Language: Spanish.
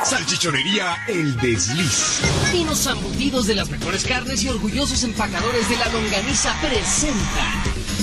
Salchichonería El Desliz. Vinos embutidos de las mejores carnes y orgullosos empacadores de la longaniza presentan